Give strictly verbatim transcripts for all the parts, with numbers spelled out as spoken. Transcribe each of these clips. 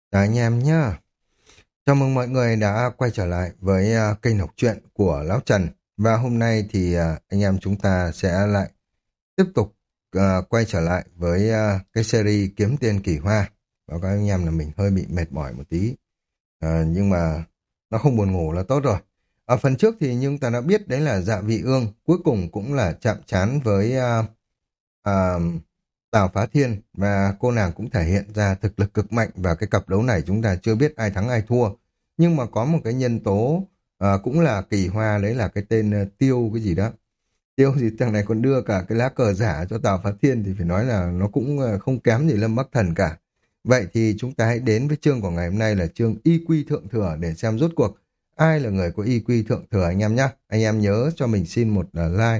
Chào anh em nhá. Chào mừng mọi người đã quay trở lại với à, kênh đọc truyện của Lão Trần. Và hôm nay thì à, anh em chúng ta sẽ lại tiếp tục à, quay trở lại với à, cái series Kiếm Tiền Kỳ Hoa. Báo cáo anh em là mình hơi bị mệt mỏi một tí. À, nhưng mà nó không buồn ngủ là tốt rồi. Ở phần trước thì nhưng ta đã biết đấy là Dạ Vị Ương cuối cùng cũng là chạm trán với à, à, Tào Phá Thiên, và cô nàng cũng thể hiện ra thực lực cực mạnh, và cái cặp đấu này chúng ta chưa biết ai thắng ai thua. Nhưng mà có một cái nhân tố à, cũng là kỳ hoa, đấy là cái tên à, Tiêu cái gì đó. Tiêu gì thằng này còn đưa cả cái lá cờ giả cho Tào Phá Thiên, thì phải nói là nó cũng à, không kém gì Lâm Bắc Thần cả. Vậy thì chúng ta hãy đến với chương của ngày hôm nay là chương Y Quy Thượng Thừa, để xem rốt cuộc ai là người có Y Quy Thượng Thừa anh em nhé. Anh em nhớ cho mình xin một à, like,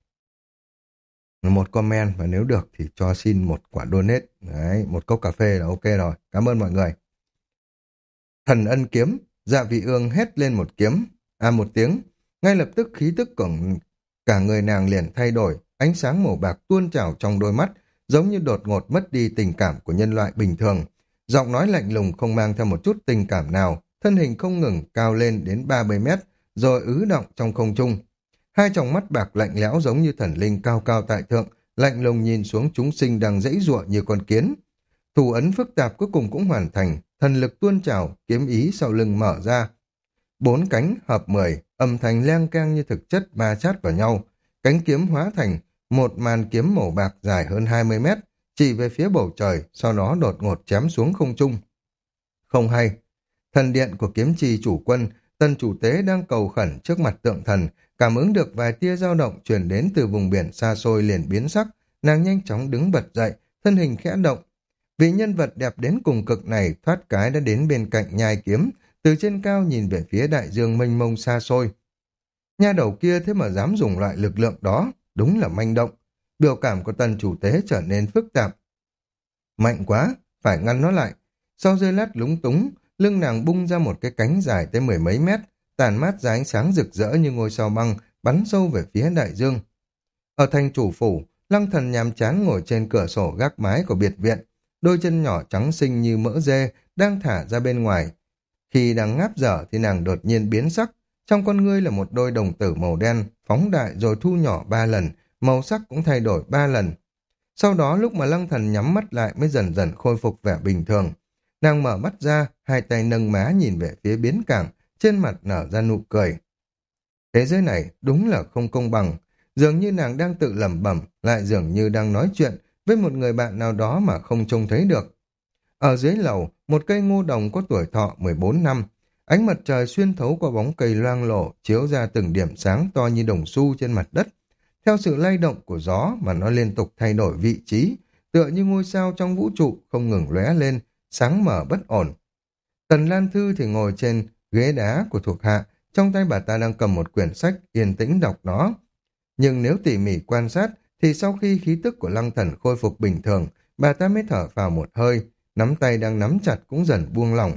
một comment, và nếu được thì cho xin một quả donate. Đấy, một cốc cà phê là ok rồi. Cảm ơn mọi người. Thần ân kiếm, Dạ Vị Ương hét lên một kiếm, à một tiếng. Ngay lập tức khí tức của cả người nàng liền thay đổi, ánh sáng màu bạc tuôn trào trong đôi mắt, giống như đột ngột mất đi tình cảm của nhân loại bình thường. Giọng nói lạnh lùng không mang theo một chút tình cảm nào, thân hình không ngừng cao lên đến ba mươi mét, rồi ứ động trong không trung. Hai tròng mắt bạc lạnh lẽo giống như thần linh cao cao tại thượng, lạnh lùng nhìn xuống chúng sinh đang giãy giụa như con kiến. Thủ ấn phức tạp cuối cùng cũng hoàn thành, thần lực tuôn trào, kiếm ý sau lưng mở ra. Bốn cánh hợp mười, âm thanh leng keng như thực chất ma chát vào nhau. Cánh kiếm hóa thành một màn kiếm màu bạc dài hơn hai mươi mét, chỉ về phía bầu trời, sau đó đột ngột chém xuống không trung. Không hay, thần điện của kiếm trì chủ quân, tân chủ tế đang cầu khẩn trước mặt tượng thần, cảm ứng được vài tia dao động truyền đến từ vùng biển xa xôi liền biến sắc, nàng nhanh chóng đứng bật dậy, thân hình khẽ động. Vị nhân vật đẹp đến cùng cực này thoát cái đã đến bên cạnh nhai kiếm, từ trên cao nhìn về phía đại dương mênh mông xa xôi. Nha đầu kia thế mà dám dùng loại lực lượng đó, đúng là manh động. Biểu cảm của tần chủ tế trở nên phức tạp. Mạnh quá, phải ngăn nó lại. Sau giây lát lúng túng, lưng nàng bung ra một cái cánh dài tới mười mấy mét, tàn mát ra ánh sáng rực rỡ như ngôi sao băng, bắn sâu về phía đại dương. Ở thành chủ phủ, Lăng Thần nhàm chán ngồi trên cửa sổ gác mái của biệt viện, đôi chân nhỏ trắng xinh như mỡ dê đang thả ra bên ngoài. Khi đang ngáp dở thì nàng đột nhiên biến sắc, trong con ngươi là một đôi đồng tử màu đen, phóng đại rồi thu nhỏ ba lần, màu sắc cũng thay đổi ba lần. Sau đó lúc mà Lăng Thần nhắm mắt lại mới dần dần khôi phục vẻ bình thường. Nàng mở mắt ra, hai tay nâng má nhìn về phía biến cảng, trên mặt nở ra nụ cười. Thế giới này đúng là không công bằng, dường như nàng đang tự lẩm bẩm, lại dường như đang nói chuyện với một người bạn nào đó mà không trông thấy được. Ở dưới lầu, một cây ngô đồng có tuổi thọ mười bốn năm, ánh mặt trời xuyên thấu qua bóng cây loang lổ, chiếu ra từng điểm sáng to như đồng xu trên mặt đất. Theo sự lay động của gió mà nó liên tục thay đổi vị trí, tựa như ngôi sao trong vũ trụ không ngừng lóe lên, sáng mở bất ổn. Tần Lan Thư thì ngồi trên ghế đá của thuộc hạ, trong tay bà ta đang cầm một quyển sách, yên tĩnh đọc nó. Nhưng nếu tỉ mỉ quan sát, thì sau khi khí tức của Lăng Thần khôi phục bình thường, bà ta mới thở vào một hơi, nắm tay đang nắm chặt cũng dần buông lỏng.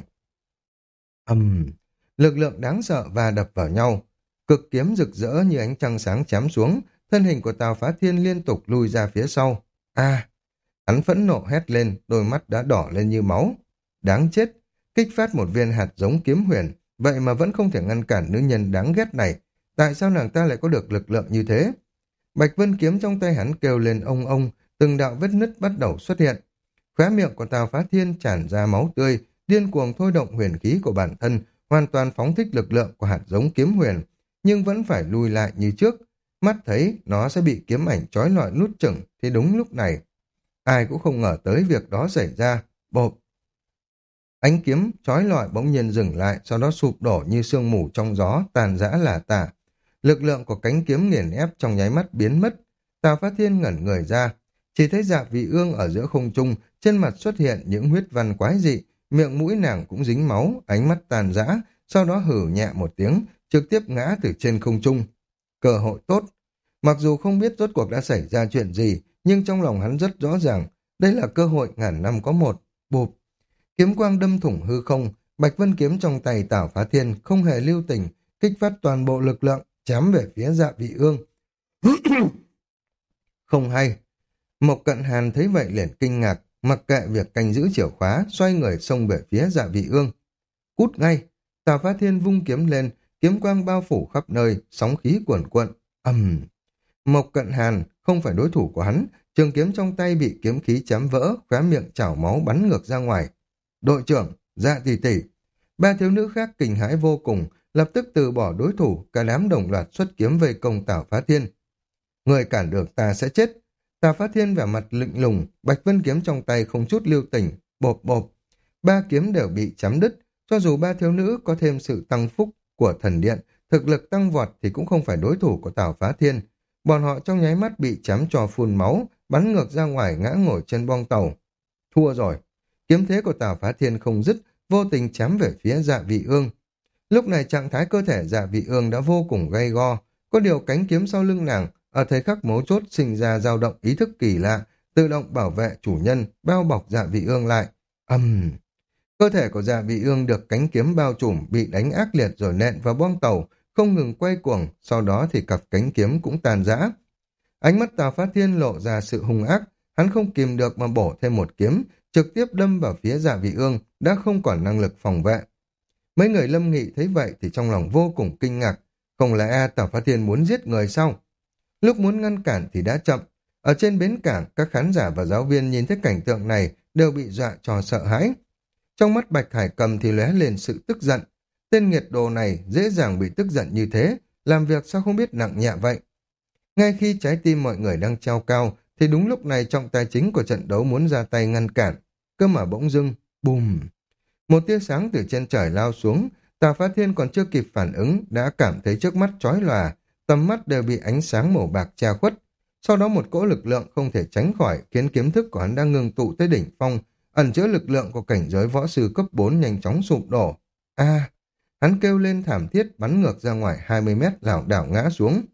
Ầm, lực lượng đáng sợ và đập vào nhau, cực kiếm rực rỡ như ánh trăng sáng chém xuống, thân hình của Tào Phá Thiên liên tục lùi ra phía sau. A, hắn phẫn nộ hét lên, đôi mắt đã đỏ lên như máu. Đáng chết, kích phát một viên hạt giống kiếm huyền, vậy mà vẫn không thể ngăn cản nữ nhân đáng ghét này. Tại sao nàng ta lại có được lực lượng như thế? Bạch Vân kiếm trong tay hắn kêu lên ông ông, từng đạo vết nứt bắt đầu xuất hiện. Khóe miệng của Tào Phá Thiên tràn ra máu tươi, điên cuồng thôi động huyền khí của bản thân, hoàn toàn phóng thích lực lượng của hạt giống kiếm huyền, nhưng vẫn phải lùi lại như trước. Mắt thấy nó sẽ bị kiếm ảnh trói lọi nuốt chửng, thì đúng lúc này, ai cũng không ngờ tới việc đó xảy ra. Bộp! Ánh kiếm trói lọi bỗng nhiên dừng lại, sau đó sụp đổ như sương mù trong gió, tàn rã lả tả. Lực lượng của cánh kiếm nghiền ép trong nháy mắt biến mất. Tào Phát Thiên ngẩn người ra, chỉ thấy Dạ Vị Ương ở giữa không trung, trên mặt xuất hiện những huyết văn quái dị, miệng mũi nàng cũng dính máu, ánh mắt tàn rã, sau đó hử nhẹ một tiếng, trực tiếp ngã từ trên không trung. Cơ hội tốt. Mặc dù không biết rốt cuộc đã xảy ra chuyện gì, nhưng trong lòng hắn rất rõ ràng, đây là cơ hội ngàn năm có một. Bụp! Kiếm quang đâm thủng hư không, Bạch Vân kiếm trong tay Tào Phá Thiên không hề lưu tình, kích phát toàn bộ lực lượng, chém về phía Dạ Vị Ương. Không hay. Mộc Cận Hàn thấy vậy liền kinh ngạc, mặc kệ việc canh giữ chìa khóa, xoay người xông về phía Dạ Vị Ương. Cút ngay! Tào Phá Thiên vung kiếm lên, kiếm quang bao phủ khắp nơi, sóng khí cuồn cuộn. Ầm! Mộc Cận Hàn không phải đối thủ của hắn, trường kiếm trong tay bị kiếm khí chém vỡ, khóe miệng chảo máu bắn ngược ra ngoài. Đội trưởng, Dạ tỷ tỷ! Ba thiếu nữ khác kinh hãi vô cùng, lập tức từ bỏ đối thủ, cả đám đồng loạt xuất kiếm vây công Tào Phá Thiên. Người cản được ta sẽ chết. Tào Phá Thiên vẻ mặt lạnh lùng, Bạch Vân kiếm trong tay không chút lưu tình, bộp bộp. Ba kiếm đều bị chém đứt, cho dù ba thiếu nữ có thêm sự tăng phúc của thần điện, thực lực tăng vọt thì cũng không phải đối thủ của Tào Phá Thiên. Bọn họ trong nháy mắt bị chém cho phun máu, bắn ngược ra ngoài ngã ngồi trên bong tàu. Thua rồi. Kiếm thế của Tào Phá Thiên không dứt, vô tình chém về phía Dạ Vị Ương. Lúc này trạng thái cơ thể Dạ Vị Ương đã vô cùng gay go, có điều cánh kiếm sau lưng nàng ở thời khắc mấu chốt sinh ra dao động ý thức kỳ lạ, tự động bảo vệ chủ nhân, bao bọc Dạ Vị Ương lại. Ầm! Cơ thể của Dạ Vị Ương được cánh kiếm bao trùm, bị đánh ác liệt rồi nện vào bong tàu, không ngừng quay cuồng, sau đó thì cặp cánh kiếm cũng tàn rã. Ánh mắt Tào Phát Thiên lộ ra sự hung ác, hắn không kìm được mà bổ thêm một kiếm, trực tiếp đâm vào phía Dạ Vị Ương, đã không còn năng lực phòng vệ. Mấy người Lâm Nghị thấy vậy thì trong lòng vô cùng kinh ngạc, không lẽ Tào Phát Thiên muốn giết người sao? Lúc muốn ngăn cản thì đã chậm. Ở trên bến cảng, các khán giả và giáo viên nhìn thấy cảnh tượng này đều bị dọa cho sợ hãi. Trong mắt Bạch Hải Cầm thì lóe lên sự tức giận. Tên nghiệt đồ này dễ dàng bị tức giận như thế, làm việc sao không biết nặng nhẹ vậy. Ngay khi trái tim mọi người đang treo cao, thì đúng lúc này trọng tài chính của trận đấu muốn ra tay ngăn cản. Cơ mà bỗng dưng, bùm! Một tia sáng từ trên trời lao xuống, Tào Phá Thiên còn chưa kịp phản ứng, đã cảm thấy trước mắt chói lòa, tầm mắt đều bị ánh sáng màu bạc che khuất. Sau đó một cỗ lực lượng không thể tránh khỏi khiến kiếm thức của hắn đang ngưng tụ tới đỉnh phong, ẩn chứa lực lượng của cảnh giới võ sư cấp bốn nhanh chóng sụp đổ. A! Hắn kêu lên thảm thiết bắn ngược ra ngoài hai mươi mét lảo đảo ngã xuống.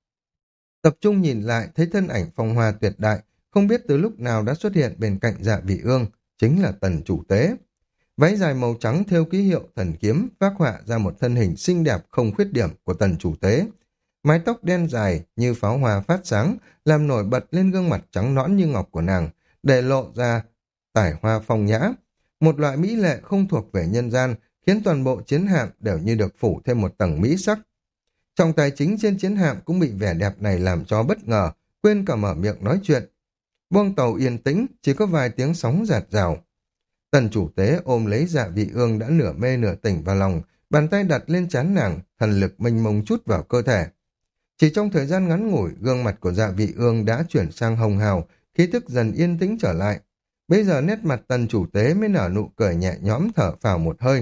Tập trung nhìn lại thấy thân ảnh phong hoa tuyệt đại, không biết từ lúc nào đã xuất hiện bên cạnh Dạ Vị Ương, chính là Tần chủ tế. Váy dài màu trắng thêu ký hiệu thần kiếm phác họa ra một thân hình xinh đẹp không khuyết điểm của Tần chủ tế. Mái tóc đen dài như pháo hoa phát sáng, làm nổi bật lên gương mặt trắng nõn như ngọc của nàng, để lộ ra tài hoa phong nhã. Một loại mỹ lệ không thuộc về nhân gian, khiến toàn bộ chiến hạm đều như được phủ thêm một tầng mỹ sắc. Trọng tài chính trên chiến hạm cũng bị vẻ đẹp này làm cho bất ngờ, quên cả mở miệng nói chuyện. Buông tàu yên tĩnh, chỉ có vài tiếng sóng rạt rào. Tần chủ tế ôm lấy Dạ Vị Ương đã nửa mê nửa tỉnh vào lòng, bàn tay đặt lên trán nàng, thần lực mênh mông chút vào cơ thể. Chỉ trong thời gian ngắn ngủi, gương mặt của Dạ Vị Ương đã chuyển sang hồng hào, khí thức dần yên tĩnh trở lại. Bây giờ nét mặt tần chủ tế mới nở nụ cười nhẹ nhõm thở phào một hơi.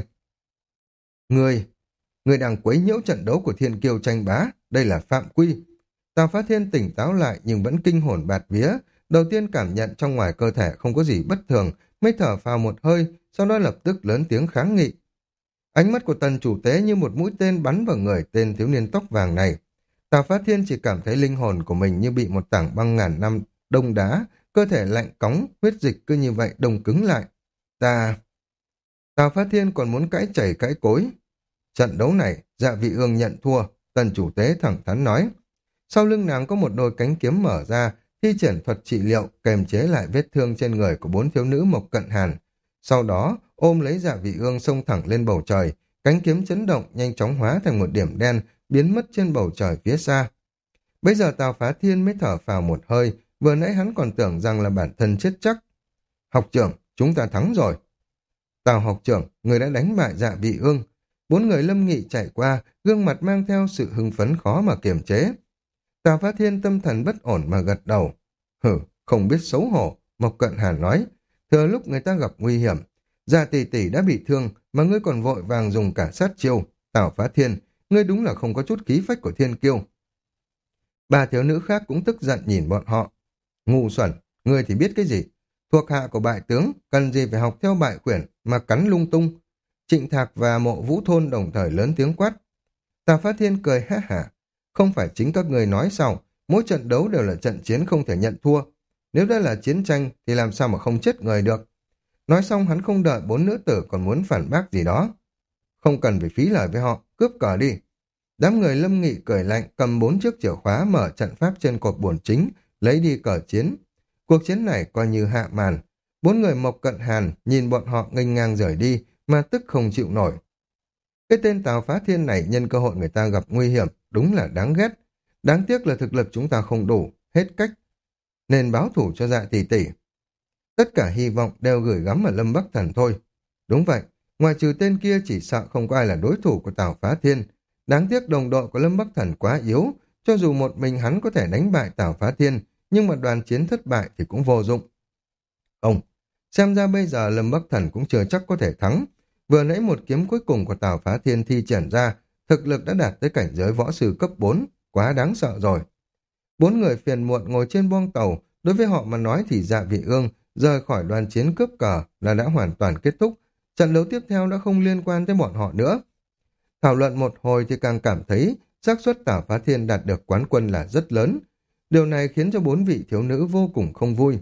Người, người đang quấy nhiễu trận đấu của thiên kiêu tranh bá, đây là phạm quy. Tào Phá Thiên tỉnh táo lại nhưng vẫn kinh hồn bạt vía, đầu tiên cảm nhận trong ngoài cơ thể không có gì bất thường, mới thở phào một hơi, sau đó lập tức lớn tiếng kháng nghị. Ánh mắt của tần chủ tế như một mũi tên bắn vào người tên thiếu niên tóc vàng này. Tào Phá Thiên chỉ cảm thấy linh hồn của mình như bị một tảng băng ngàn năm đông đá, cơ thể lạnh cóng, huyết dịch cứ như vậy đông cứng lại. Ta... Tào Phá Thiên còn muốn cãi chảy cãi cối. Trận đấu này, Dạ Vị Ương nhận thua, tần chủ tế thẳng thắn nói. Sau lưng nàng có một đôi cánh kiếm mở ra, thi triển thuật trị liệu, kềm chế lại vết thương trên người của bốn thiếu nữ Mộc Cận Hàn. Sau đó, ôm lấy Dạ Vị Ương xông thẳng lên bầu trời, cánh kiếm chấn động nhanh chóng hóa thành một điểm đen, biến mất trên bầu trời phía xa. Bây giờ Tào Phá Thiên mới thở phào một hơi, vừa nãy hắn còn tưởng rằng là bản thân chết chắc. Học trưởng, chúng ta thắng rồi. Tào học trưởng, người đã đánh bại Dạ Vị Ương. Bốn người Lâm Nghị chạy qua, gương mặt mang theo sự hưng phấn khó mà kiềm chế. Tào Phá Thiên tâm thần bất ổn mà gật đầu. Hử, không biết xấu hổ, Mộc Cận Hàn nói. Thừa lúc người ta gặp nguy hiểm, Dạ tỷ tỷ đã bị thương mà ngươi còn vội vàng dùng cả sát chiêu. Tào Phá Thiên, ngươi đúng là không có chút khí phách của thiên kiêu. Ba thiếu nữ khác cũng tức giận nhìn bọn họ. Ngu xuẩn, ngươi thì biết cái gì? Thuộc hạ của bại tướng, cần gì phải học theo bại quyển mà cắn lung tung. Trịnh Thạc và Mộ Vũ Thôn đồng thời lớn tiếng quát. Tào Phá Thiên cười ha hả. Không phải chính các người nói sao, mỗi trận đấu đều là trận chiến không thể nhận thua. Nếu đã là chiến tranh thì làm sao mà không chết người được. Nói xong hắn không đợi bốn nữ tử còn muốn phản bác gì đó. Không cần phải phí lời với họ, cướp cờ đi. Đám người Lâm Nghị cười lạnh cầm bốn chiếc chìa khóa mở trận pháp trên cột bổn chính, lấy đi cờ chiến. Cuộc chiến này coi như hạ màn. Bốn người Mộc Cận Hàn nhìn bọn họ nghênh ngang rời đi mà tức không chịu nổi. Cái tên Tào Phá Thiên này nhân cơ hội người ta gặp nguy hiểm, đúng là đáng ghét. Đáng tiếc là thực lực chúng ta không đủ, hết cách. Nên báo thủ cho Dạ tỷ tỷ. Tất cả hy vọng đều gửi gắm ở Lâm Bắc Thần thôi. Đúng vậy, ngoài trừ tên kia chỉ sợ không có ai là đối thủ của Tào Phá Thiên. Đáng tiếc đồng đội của Lâm Bắc Thần quá yếu, cho dù một mình hắn có thể đánh bại Tào Phá Thiên, nhưng mà đoàn chiến thất bại thì cũng vô dụng. Không, xem ra bây giờ Lâm Bắc Thần cũng chưa chắc có thể thắng. Vừa nãy một kiếm cuối cùng của Tào Phá Thiên thi triển ra, thực lực đã đạt tới cảnh giới võ sư cấp bốn, quá đáng sợ rồi. Bốn người phiền muộn ngồi trên boong tàu, đối với họ mà nói thì Dạ Vị Ương rời khỏi đoàn chiến cướp cờ là đã hoàn toàn kết thúc, trận đấu tiếp theo đã không liên quan tới bọn họ nữa. Thảo luận một hồi thì càng cảm thấy xác suất Tào Phá Thiên đạt được quán quân là rất lớn. Điều này khiến cho bốn vị thiếu nữ vô cùng không vui.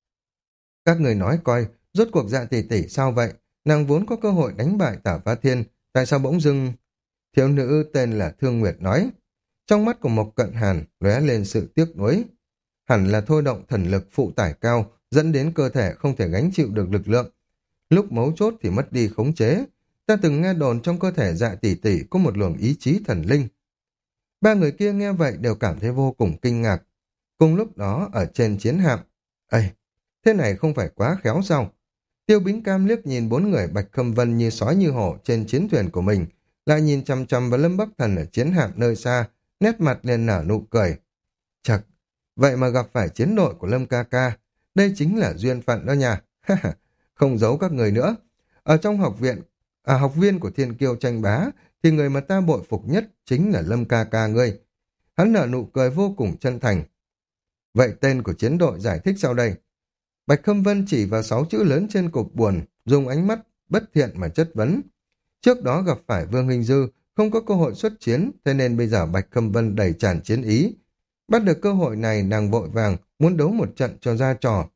Các người nói coi, rốt cuộc Dạ tỷ tỷ sao vậy? Nàng vốn có cơ hội đánh bại Tào Phá Thiên, tại sao bỗng dưng... Thiếu nữ tên là Thương Nguyệt nói. Trong mắt của Mộc Cận Hàn lóe lên sự tiếc nuối. Hẳn là thôi động thần lực phụ tải cao, dẫn đến cơ thể không thể gánh chịu được lực lượng. Lúc mấu chốt thì mất đi khống chế. Ta từng nghe đồn trong cơ thể Dạ tỷ tỷ có một luồng ý chí thần linh. Ba người kia nghe vậy đều cảm thấy vô cùng kinh ngạc. Cùng lúc đó ở trên chiến hạm, ây, thế này không phải quá khéo sao? Tiêu Bính Cam liếc nhìn bốn người Bạch Khâm Vân như sói như hổ trên chiến thuyền của mình, lại nhìn chăm chăm vào Lâm Bắc Thần ở chiến hạm nơi xa, nét mặt lên nở nụ cười. Chật, vậy mà gặp phải chiến đội của Lâm ca ca, đây chính là duyên phận đó nha. Không giấu các người nữa. Ở trong học viện, à học viên của Thiên Kiêu tranh bá, thì người mà ta bội phục nhất chính là Lâm ca ca ngươi. Hắn nở nụ cười vô cùng chân thành. Vậy tên của chiến đội giải thích sau đây? Bạch Khâm Vân chỉ vào sáu chữ lớn trên cục buồn, dùng ánh mắt bất thiện mà chất vấn. Trước đó gặp phải Vương Hình Dư, không có cơ hội xuất chiến, thế nên bây giờ Bạch Khâm Vân đầy tràn chiến ý. Bắt được cơ hội này, nàng vội vàng, muốn đấu một trận cho ra trò.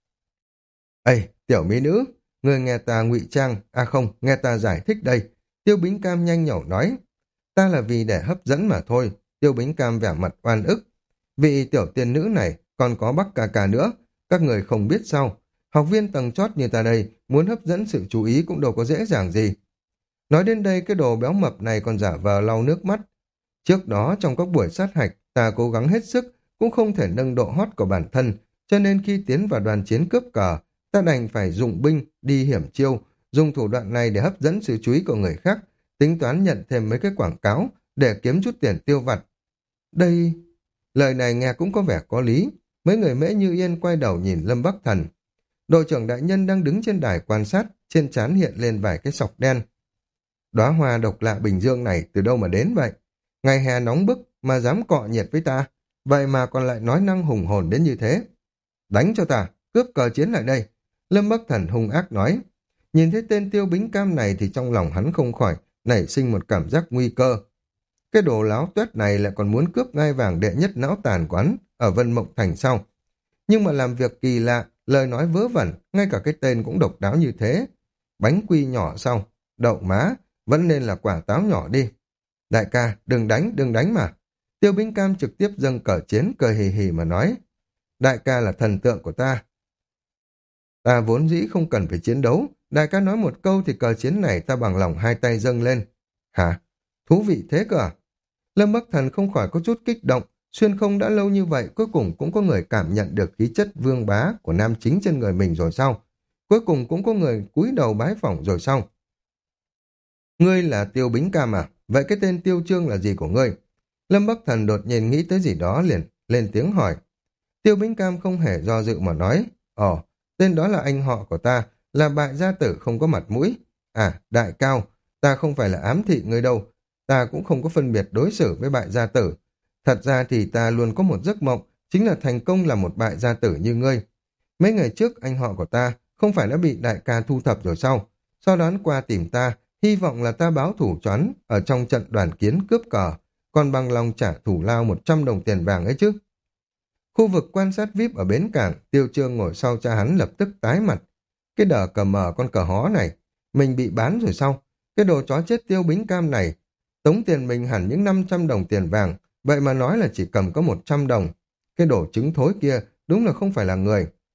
Ây, tiểu mỹ nữ, người nghe ta ngụy trang, à không, nghe ta giải thích đây. Tiêu Bính Cam nhanh nhẩu nói. Ta là vì để hấp dẫn mà thôi. Tiêu Bính Cam vẻ mặt oan ức. Vị tiểu tiên nữ này còn có Bắc ca ca nữa. Các người không biết sao. Học viên tầng chót như ta đây, muốn hấp dẫn sự chú ý cũng đâu có dễ dàng gì. Nói đến đây, cái đồ béo mập này còn giả vờ lau nước mắt. Trước đó trong các buổi sát hạch, ta cố gắng hết sức, cũng không thể nâng độ hot của bản thân, cho nên khi tiến vào đoàn chiến cướp cờ, ta đành phải dụng binh, đi hiểm chiêu, dùng thủ đoạn này để hấp dẫn sự chú ý của người khác, tính toán nhận thêm mấy cái quảng cáo, để kiếm chút tiền tiêu vặt. Đây... Lời này nghe cũng có vẻ có lý. Mấy người Mễ Như Yên quay đầu nhìn Lâm Bắc Thần. Đội trưởng đại nhân đang đứng trên đài quan sát, trên trán hiện lên vài cái sọc đen. Đóa hoa độc lạ Bình Dương này từ đâu mà đến vậy? Ngày hè nóng bức mà dám cọ nhiệt với ta, vậy mà còn lại nói năng hùng hồn đến như thế. Đánh cho ta, cướp cờ chiến lại đây. Lâm Bắc Thần hung ác nói. Nhìn thấy tên Tiêu Bính Cam này thì trong lòng hắn không khỏi nảy sinh một cảm giác nguy cơ. Cái đồ láo tuét này lại còn muốn cướp ngai vàng đệ nhất não tàn quán ở Vân Mộng Thành sau. Nhưng mà làm việc kỳ lạ, lời nói vớ vẩn, ngay cả cái tên cũng độc đáo như thế. Bánh quy nhỏ sau, đậu má, vẫn nên là quả táo nhỏ đi. Đại ca, đừng đánh, đừng đánh mà. Tiêu Bính Cam trực tiếp dâng cờ chiến, cười hì hì mà nói. Đại ca là thần tượng của ta. Ta vốn dĩ không cần phải chiến đấu. Đại ca nói một câu thì cờ chiến này ta bằng lòng hai tay dâng lên. Hả? Thú vị thế cơ à? Lâm Bắc Thần không khỏi có chút kích động. Xuyên không đã lâu như vậy, cuối cùng cũng có người cảm nhận được khí chất vương bá của nam chính trên người mình rồi sao? Cuối cùng cũng có người cúi đầu bái phỏng rồi sao? Ngươi là Tiêu Bính Cam à? Vậy cái tên Tiêu Trương là gì của ngươi? Lâm Bắc Thần đột nhiên nghĩ tới gì đó liền, lên tiếng hỏi. Tiêu Bính Cam không hề do dự mà nói. Ồ, tên đó là anh họ của ta, là bại gia tử không có mặt mũi. À, đại cao, ta không phải là ám thị ngươi đâu. Ta cũng không có phân biệt đối xử với bại gia tử. Thật ra thì ta luôn có một giấc mộng, chính là thành công là một bại gia tử như ngươi. Mấy ngày trước anh họ của ta không phải đã bị đại ca thu thập rồi sao? Sau đó qua tìm ta, hy vọng là ta báo thủ cho hắn ở trong trận đoàn kiến cướp cờ, còn bằng lòng trả thủ lao một trăm đồng tiền vàng ấy chứ. Khu vực quan sát vi ai pi ở bến cảng, Tiêu Trương ngồi sau cha hắn lập tức tái mặt. Cái đờ cờ mờ con cờ hó này, mình bị bán rồi sao? Cái đồ chó chết Tiêu Bính Cam này, tống tiền mình hẳn những năm trăm đồng tiền vàng, vậy mà nói là chỉ cầm có một trăm đồng. Cái đồ trứng thối kia đúng là không phải là người.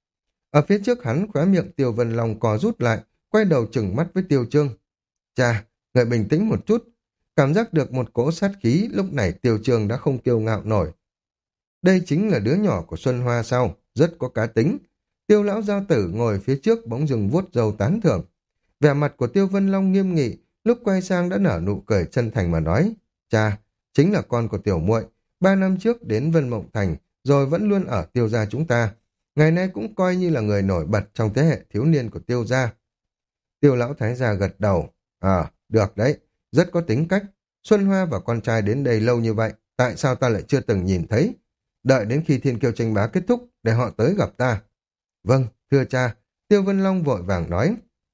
Ở phía trước hắn, khóe miệng Tiêu Vân Long co rút lại, quay đầu trừng mắt với Tiêu Trương. Chà, người bình tĩnh một chút. Cảm giác được một cỗ sát khí, lúc này Tiêu Trương đã không kiêu ngạo nổi. Đây chính là đứa nhỏ của Xuân Hoa sao, rất có cá tính. Tiêu lão gia tử ngồi phía trước bỗng dừng vuốt râu tán thưởng. Vẻ mặt của Tiêu Vân Long nghiêm nghị, lúc quay sang đã nở nụ cười chân thành mà nói. Cha, chính là con của tiểu muội, ba năm trước đến Vân Mộng Thành, rồi vẫn luôn ở Tiêu gia chúng ta. Ngày nay cũng coi như là người nổi bật trong thế hệ thiếu niên của Tiêu gia. Tiêu lão thái gia gật đầu. À, được đấy, rất có tính cách. Xuân Hoa và con trai đến đây lâu như vậy, tại sao ta lại chưa từng nhìn thấy? Đợi đến khi thiên kiêu tranh bá kết thúc, để họ tới gặp ta. Vâng, thưa cha, Tiêu Vân Long vội vàng nói.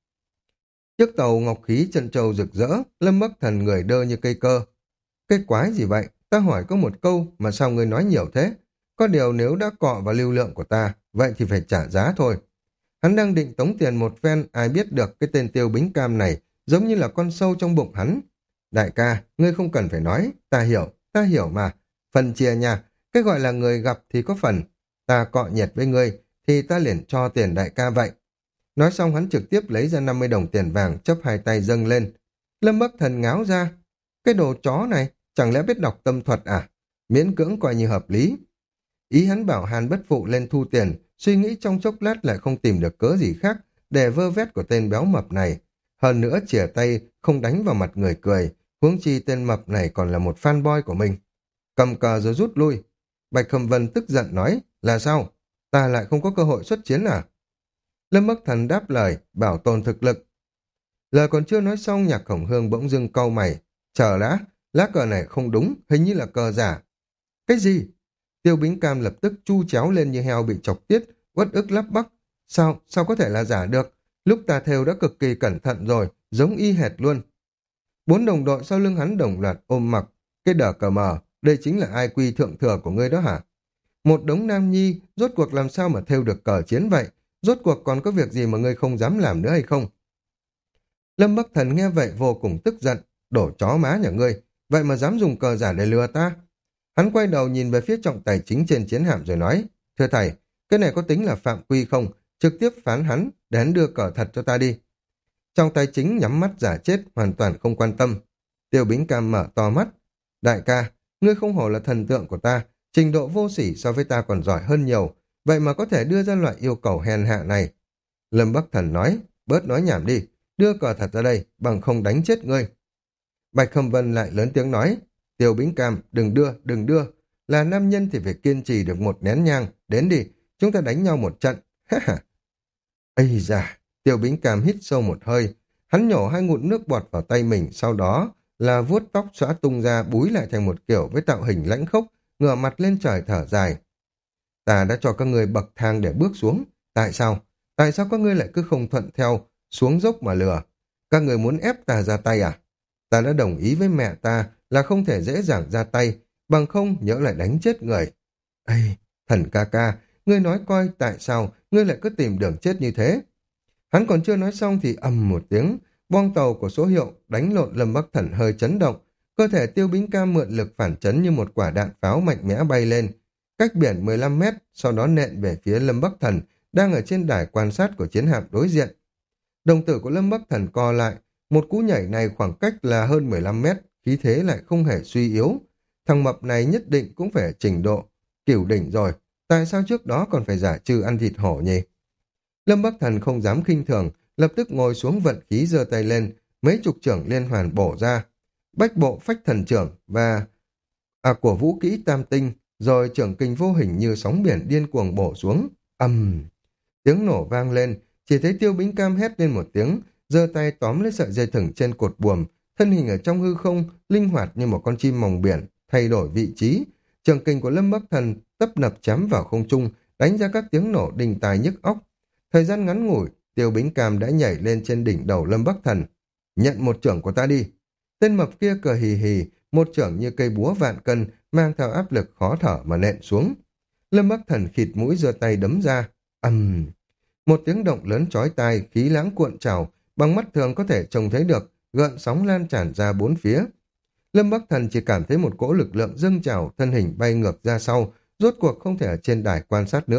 Chiếc tàu ngọc khí chân châu rực rỡ, Lâm Bắc Thần người đơ như cây cơ. Cái quái gì vậy? Ta hỏi có một câu mà sao ngươi nói nhiều thế? Có điều nếu đã cọ vào lưu lượng của ta, vậy thì phải trả giá thôi. Hắn đang định tống tiền một phen, ai biết được cái tên Tiêu Bính Cam này giống như là con sâu trong bụng hắn. Đại ca, ngươi không cần phải nói, ta hiểu, ta hiểu mà. Phần chia nha, cái gọi là người gặp thì có phần. Ta cọ nhiệt với ngươi, thì ta liền cho tiền đại ca vậy. Nói xong hắn trực tiếp lấy ra năm mươi đồng tiền vàng, chấp hai tay dâng lên. Lâm Bắc Thần ngáo ra. Cái đồ chó này, chẳng lẽ biết đọc tâm thuật à? Miễn cưỡng coi như hợp lý. Ý hắn bảo Hàn Bất Phụ lên thu tiền, suy nghĩ trong chốc lát lại không tìm được cớ gì khác để vơ vét của tên béo mập này. Hơn nữa chìa tay không đánh vào mặt người cười, huống chi tên mập này còn là một fanboy của mình. Cầm cờ rồi rút lui. Bạch Khâm Vân tức giận nói, là sao? Ta lại không có cơ hội xuất chiến à? Lâm Bắc Thần đáp lời, bảo tồn thực lực. Lời còn chưa nói xong, Nhạc Khổng Hương bỗng dưng cau mày. Chờ đã, lá cờ này không đúng, hình như là cờ giả. Cái gì? Tiêu Bính Cam lập tức chu chéo lên như heo bị chọc tiết, uất ức lắp bắp. Sao, sao có thể là giả được? Lúc ta thêu đã cực kỳ cẩn thận rồi, giống y hệt luôn. Bốn đồng đội sau lưng hắn đồng loạt ôm mặc. Cái đờ cờ mờ, đây chính là ai quy thượng thừa của ngươi đó hả? Một đống nam nhi, rốt cuộc làm sao mà thêu được cờ chiến vậy? Rốt cuộc còn có việc gì mà ngươi không dám làm nữa hay không? Lâm Bắc Thần nghe vậy vô cùng tức giận, đổ chó má nhà ngươi, vậy mà dám dùng cờ giả để lừa ta. Hắn quay đầu nhìn về phía trọng tài chính trên chiến hạm rồi nói, thưa thầy, cái này có tính là phạm quy không? Trực tiếp phán hắn, để hắn đưa cờ thật cho ta đi. Trọng tài chính nhắm mắt giả chết, hoàn toàn không quan tâm. Tiêu Bính Cam mở to mắt. Đại ca, ngươi không hổ là thần tượng của ta, trình độ vô sỉ so với ta còn giỏi hơn nhiều, vậy mà có thể đưa ra loại yêu cầu hèn hạ này. Lâm Bắc Thần nói, bớt nói nhảm đi, đưa cờ thật ra đây, bằng không đánh chết ngươi. Bạch Khâm Vân lại lớn tiếng nói, Tiêu Bính Cam, đừng đưa, đừng đưa, là nam nhân thì phải kiên trì được một nén nhang, đến đi, chúng ta đánh nhau một trận. Ây da, Tiêu Bính Cam hít sâu một hơi, hắn nhổ hai ngụm nước bọt vào tay mình, sau đó là vuốt tóc xõa tung ra búi lại thành một kiểu với tạo hình lãnh khốc, ngửa mặt lên trời thở dài. Ta đã cho các ngươi bậc thang để bước xuống, tại sao? Tại sao các ngươi lại cứ không thuận theo, xuống dốc mà lừa? Các ngươi muốn ép ta ra tay à? Ta đã đồng ý với mẹ ta là không thể dễ dàng ra tay, bằng không nhỡ lại đánh chết người. Ây, thần ca ca, ngươi nói coi tại sao ngươi lại cứ tìm đường chết như thế? Hắn còn chưa nói xong thì ầm một tiếng, boong tàu của số hiệu đánh lộn Lâm Bắc Thần hơi chấn động, cơ thể Tiêu Bính Cam mượn lực phản chấn như một quả đạn pháo mạnh mẽ bay lên, cách biển mười lăm mét, sau đó nện về phía Lâm Bắc Thần đang ở trên đài quan sát của chiến hạm đối diện. Đồng tử của Lâm Bắc Thần co lại, một cú nhảy này khoảng cách là hơn mười lăm mét, khí thế lại không hề suy yếu. Thằng mập này nhất định cũng phải ở trình độ cửu đỉnh rồi, tại sao trước đó còn phải giả trừ ăn thịt hổ nhỉ? Lâm Bắc Thần không dám khinh thường, lập tức ngồi xuống vận khí giơ tay lên, mấy chục trưởng liên hoàn bổ ra. Bách bộ phách thần trưởng và à, của vũ kỹ tam tinh, rồi trưởng kình vô hình như sóng biển điên cuồng bổ xuống. Ầm, tiếng nổ vang lên, chỉ thấy Tiêu Bính Cam hét lên một tiếng, giơ tay tóm lấy sợi dây thừng trên cột buồm, thân hình ở trong hư không linh hoạt như một con chim mòng biển, thay đổi vị trí. Trường kình của Lâm Bắc Thần tấp nập chém vào không trung, đánh ra các tiếng nổ đinh tai nhức óc. Thời gian ngắn ngủi, Tiêu Bính Cam đã nhảy lên trên đỉnh đầu Lâm Bắc Thần. Nhận một trưởng của ta đi. Tên mập kia cười hì hì, một trưởng như cây búa vạn cân, mang theo áp lực khó thở mà nện xuống. Lâm Bắc Thần khịt mũi giơ tay đấm ra. Ầm, một tiếng động lớn chói tai, khí lãng cuộn trào, bằng mắt thường có thể trông thấy được, gợn sóng lan tràn ra bốn phía. Lâm Bắc Thần chỉ cảm thấy một cỗ lực lượng dâng trào, thân hình bay ngược ra sau, rốt cuộc không thể ở trên đài quan sát nữa,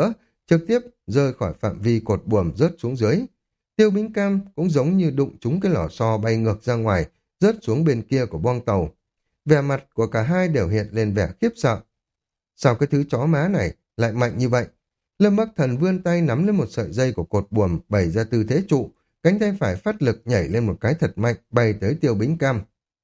trực tiếp rơi khỏi phạm vi cột buồm rớt xuống dưới. Tiêu Bính Cam cũng giống như đụng trúng cái lò xo bay ngược ra ngoài, rớt xuống bên kia của boong tàu. Vẻ mặt của cả hai đều hiện lên vẻ khiếp sợ. Sao cái thứ chó má này lại mạnh như vậy? Lâm Bắc Thần vươn tay nắm lên một sợi dây của cột buồm bày ra tư thế trụ, cánh tay phải phát lực nhảy lên một cái thật mạnh bay tới Tiêu Bính Cam.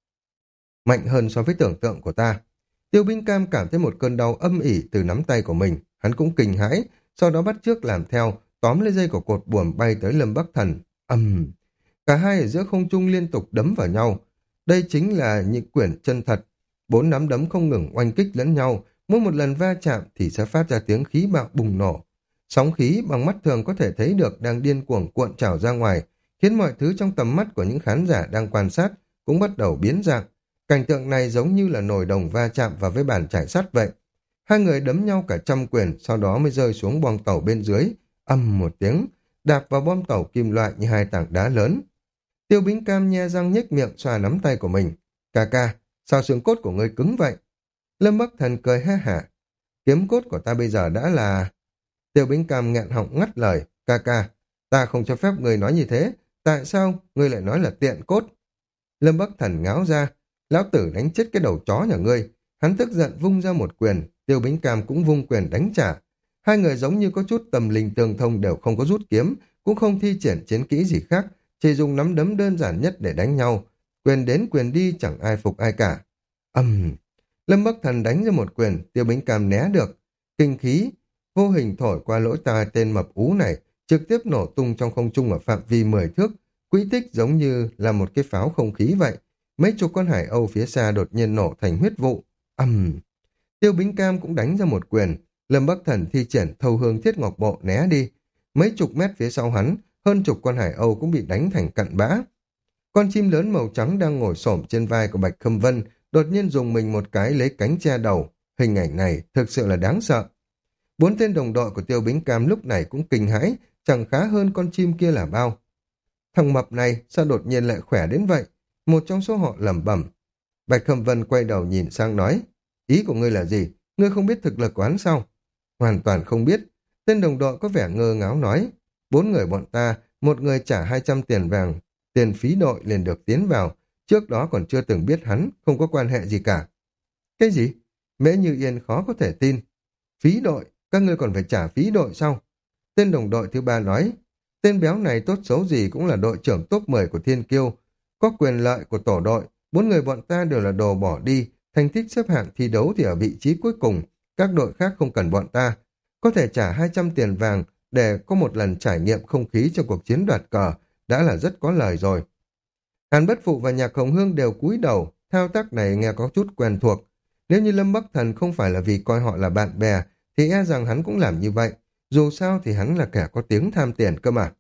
Mạnh hơn so với tưởng tượng của ta. Tiêu Bính Cam cảm thấy một cơn đau âm ỉ từ nắm tay của mình, hắn cũng kinh hãi, sau đó bắt chước làm theo, tóm lấy dây của cột buồm bay tới Lâm Bắc Thần. Ầm! Cả hai ở giữa không trung liên tục đấm vào nhau. Đây chính là những quyển chân thật. Bốn nắm đấm không ngừng oanh kích lẫn nhau, mỗi một lần va chạm thì sẽ phát ra tiếng khí bạo bùng nổ. Sóng khí bằng mắt thường có thể thấy được đang điên cuồng cuộn trào ra ngoài, khiến mọi thứ trong tầm mắt của những khán giả đang quan sát cũng bắt đầu biến dạng. Cảnh tượng này giống như là nồi đồng va chạm vào với bàn chải sắt vậy. Hai người đấm nhau cả trăm quyền, sau đó mới rơi xuống boong tàu bên dưới, ầm một tiếng, đạp vào bom tàu kim loại như hai tảng đá lớn. Tiêu Bính Cam nhe răng nhếch miệng xoa nắm tay của mình. Ca ca, sao xương cốt của ngươi cứng vậy? Lâm Bắc Thần cười ha hả. Kiếm cốt của ta bây giờ đã là... Tiêu Bính Cam nghẹn họng ngắt lời. Ca ca, ta không cho phép ngươi nói như thế. Tại sao ngươi lại nói là tiện cốt? Lâm Bắc Thần ngáo ra. Lão tử đánh chết cái đầu chó nhà ngươi. Hắn tức giận vung ra một quyền. Tiêu Bính Cam cũng vung quyền đánh trả. Hai người giống như có chút tâm linh tương thông, đều không có rút kiếm, cũng không thi triển chiến kỹ gì khác, chỉ dùng nắm đấm đơn giản nhất để đánh nhau. Quyền đến quyền đi chẳng ai phục ai cả. Ầm! Um, Lâm Bắc Thần đánh ra một quyền, Tiêu Bính Cam né được. Kinh khí vô hình thổi qua lỗ tai tên mập ú này, trực tiếp nổ tung trong không trung ở phạm vi mười thước, quỹ tích giống như là một cái pháo không khí vậy. Mấy chục con hải âu phía xa đột nhiên nổ thành huyết vụ. Ầm! Um, Tiêu Bính Cam cũng đánh ra một quyền, Lâm Bắc Thần thi triển thâu hương thiết ngọc bộ né đi. Mấy chục mét phía sau hắn, hơn chục con hải âu cũng bị đánh thành cặn bã. Con chim lớn màu trắng đang ngồi xổm trên vai của Bạch Khâm Vân, đột nhiên dùng mình một cái lấy cánh che đầu. Hình ảnh này thực sự là đáng sợ. Bốn tên đồng đội của Tiêu Bính Cam lúc này cũng kinh hãi, chẳng khá hơn con chim kia là bao. Thằng mập này sao đột nhiên lại khỏe đến vậy? Một trong số họ lẩm bẩm. Bạch Khâm Vân quay đầu nhìn sang nói, ý của ngươi là gì? Ngươi không biết thực lực của hắn sao? Hoàn toàn không biết. Tên đồng đội có vẻ ngơ ngáo nói, bốn người bọn ta, một người trả hai trăm tiền vàng, tiền phí đội liền được tiến vào, trước đó còn chưa từng biết hắn, không có quan hệ gì cả. Cái gì? Mễ Như Yên khó có thể tin. Phí đội? Các ngươi còn phải trả phí đội sao? Tên đồng đội thứ ba nói, tên béo này tốt xấu gì cũng là đội trưởng top mười của Thiên Kiêu, có quyền lợi của tổ đội, bốn người bọn ta đều là đồ bỏ đi, thành tích xếp hạng thi đấu thì ở vị trí cuối cùng, các đội khác không cần bọn ta. Có thể trả hai trăm tiền vàng để có một lần trải nghiệm không khí trong cuộc chiến đoạt cờ, đã là rất có lời rồi. Hàn Bất Phụ và Nhạc Hồng Hương đều cúi đầu, thao tác này nghe có chút quen thuộc. Nếu như Lâm Bắc Thần không phải là vì coi họ là bạn bè, thì e rằng hắn cũng làm như vậy. Dù sao thì hắn là kẻ có tiếng tham tiền cơ mà.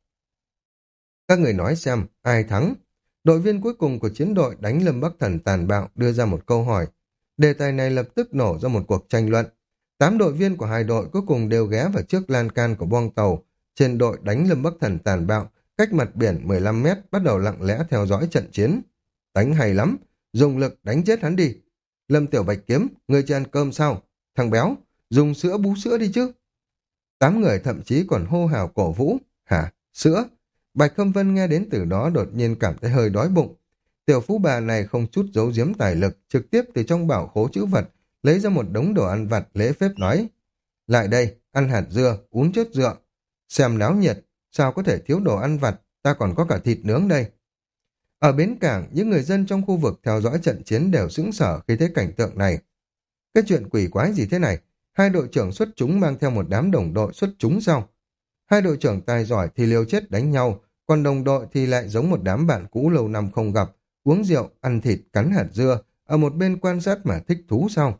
Các người nói xem, ai thắng? Đội viên cuối cùng của chiến đội đánh Lâm Bắc Thần tàn bạo đưa ra một câu hỏi. Đề tài này lập tức nổ ra một cuộc tranh luận. Tám đội viên của hai đội cuối cùng đều ghé vào trước lan can của boong tàu. Trên đội đánh Lâm Bắc Thần tàn bạo, cách mặt biển mười lăm mét bắt đầu lặng lẽ theo dõi trận chiến. Đánh hay lắm, dùng lực đánh chết hắn đi. Lâm Tiểu Bạch Kiếm, ngươi chưa ăn cơm sao? Thằng béo, dùng sữa bú sữa đi chứ. Tám người thậm chí còn hô hào cổ vũ. Hả? Sữa? Bạch Khâm Vân nghe đến từ đó đột nhiên cảm thấy hơi đói bụng. Tiểu phú bà này không chút giấu giếm tài lực, trực tiếp từ trong bảo khố trữ vật, lấy ra một đống đồ ăn vặt lễ phép nói. Lại đây, ăn hạt dưa, uống chút rượu. Xem náo nhiệt, sao có thể thiếu đồ ăn vặt, ta còn có cả thịt nướng đây. Ở bến cảng, những người dân trong khu vực theo dõi trận chiến đều sững sờ khi thấy cảnh tượng này. Cái chuyện quỷ quái gì thế này? Hai đội trưởng xuất chúng mang theo một đám đồng đội xuất chúng sao? Hai đội trưởng tài giỏi thì liều chết đánh nhau, còn đồng đội thì lại giống một đám bạn cũ lâu năm không gặp, uống rượu, ăn thịt, cắn hạt dưa, ở một bên quan sát mà thích thú sao?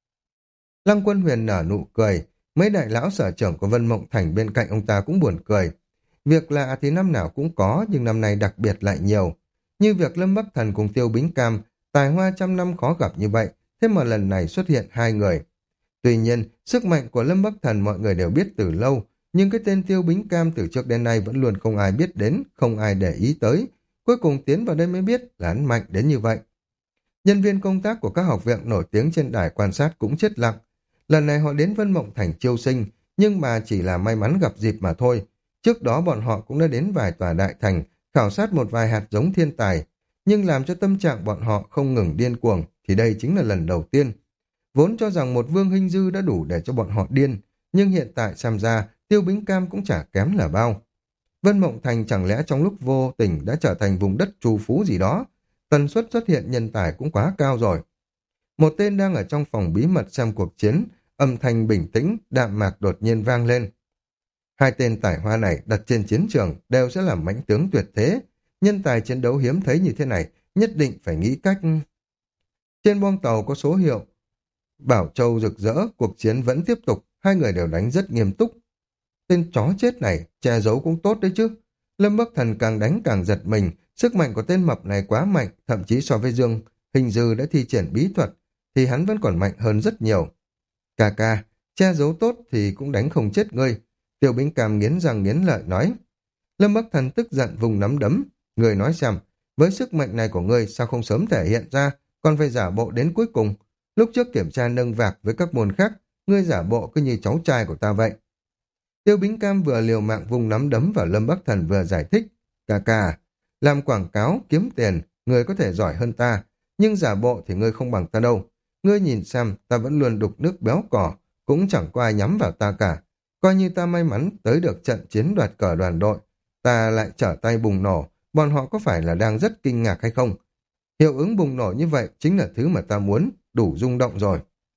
Lăng Quân Huyền nở nụ cười, mấy đại lão sở trưởng của Vân Mộng Thành bên cạnh ông ta cũng buồn cười. Việc lạ thì năm nào cũng có, nhưng năm nay đặc biệt lại nhiều. Như việc Lâm Bắc Thần cùng Tiêu Bính Cam, tài hoa trăm năm khó gặp như vậy, thế mà lần này xuất hiện hai người. Tuy nhiên, sức mạnh của Lâm Bắc Thần mọi người đều biết từ lâu, nhưng cái tên Tiêu Bính Cam từ trước đến nay vẫn luôn không ai biết đến, không ai để ý tới. Cuối cùng tiến vào đây mới biết là hắn mạnh đến như vậy. Nhân viên công tác của các học viện nổi tiếng trên đài quan sát cũng chết lặng. Lần này họ đến Vân Mộng Thành chiêu sinh, nhưng mà chỉ là may mắn gặp dịp mà thôi. Trước đó bọn họ cũng đã đến vài tòa đại thành, khảo sát một vài hạt giống thiên tài, nhưng làm cho tâm trạng bọn họ không ngừng điên cuồng, thì đây chính là lần đầu tiên. Vốn cho rằng một vương hình dư đã đủ để cho bọn họ điên, nhưng hiện tại xem ra Tiêu Bính Cam cũng chả kém là bao. Vân Mộng Thành chẳng lẽ trong lúc vô tình đã trở thành vùng đất trù phú gì đó, tần suất xuất hiện nhân tài cũng quá cao rồi. Một tên đang ở trong phòng bí mật xem cuộc chiến, âm thanh bình tĩnh, đạm mạc đột nhiên vang lên. Hai tên tài hoa này đặt trên chiến trường đều sẽ là mãnh tướng tuyệt thế. Nhân tài chiến đấu hiếm thấy như thế này, nhất định phải nghĩ cách. Trên boong tàu có số hiệu Bảo Châu rực rỡ, cuộc chiến vẫn tiếp tục, hai người đều đánh rất nghiêm túc. Tên chó chết này, che giấu cũng tốt đấy chứ. Lâm Bắc Thần càng đánh càng giật mình, sức mạnh của tên mập này quá mạnh, thậm chí so với Dương Hình Dư đã thi triển bí thuật, thì hắn vẫn còn mạnh hơn rất nhiều. Cà ca, che giấu tốt thì cũng đánh không chết ngươi. Tiêu Bính Cam nghiến răng nghiến lợi nói. Lâm Bắc Thần tức giận vùng nắm đấm. Ngươi nói xem, với sức mạnh này của ngươi sao không sớm thể hiện ra, còn phải giả bộ đến cuối cùng. Lúc trước kiểm tra nâng vạc với các môn khác, ngươi giả bộ cứ như cháu trai của ta vậy. Tiêu Bính Cam vừa liều mạng vùng nắm đấm vào Lâm Bắc Thần vừa giải thích. Cà ca, làm quảng cáo, kiếm tiền, ngươi có thể giỏi hơn ta, nhưng giả bộ thì ngươi không bằng ta đâu. Ngươi nhìn xem, ta vẫn luôn đục nước béo cỏ, cũng chẳng có ai nhắm vào ta cả. Coi như ta may mắn tới được trận chiến đoạt cờ đoàn đội, ta lại trở tay bùng nổ, bọn họ có phải là đang rất kinh ngạc hay không? Hiệu ứng bùng nổ như vậy chính là thứ mà ta muốn, đủ rung động rồi.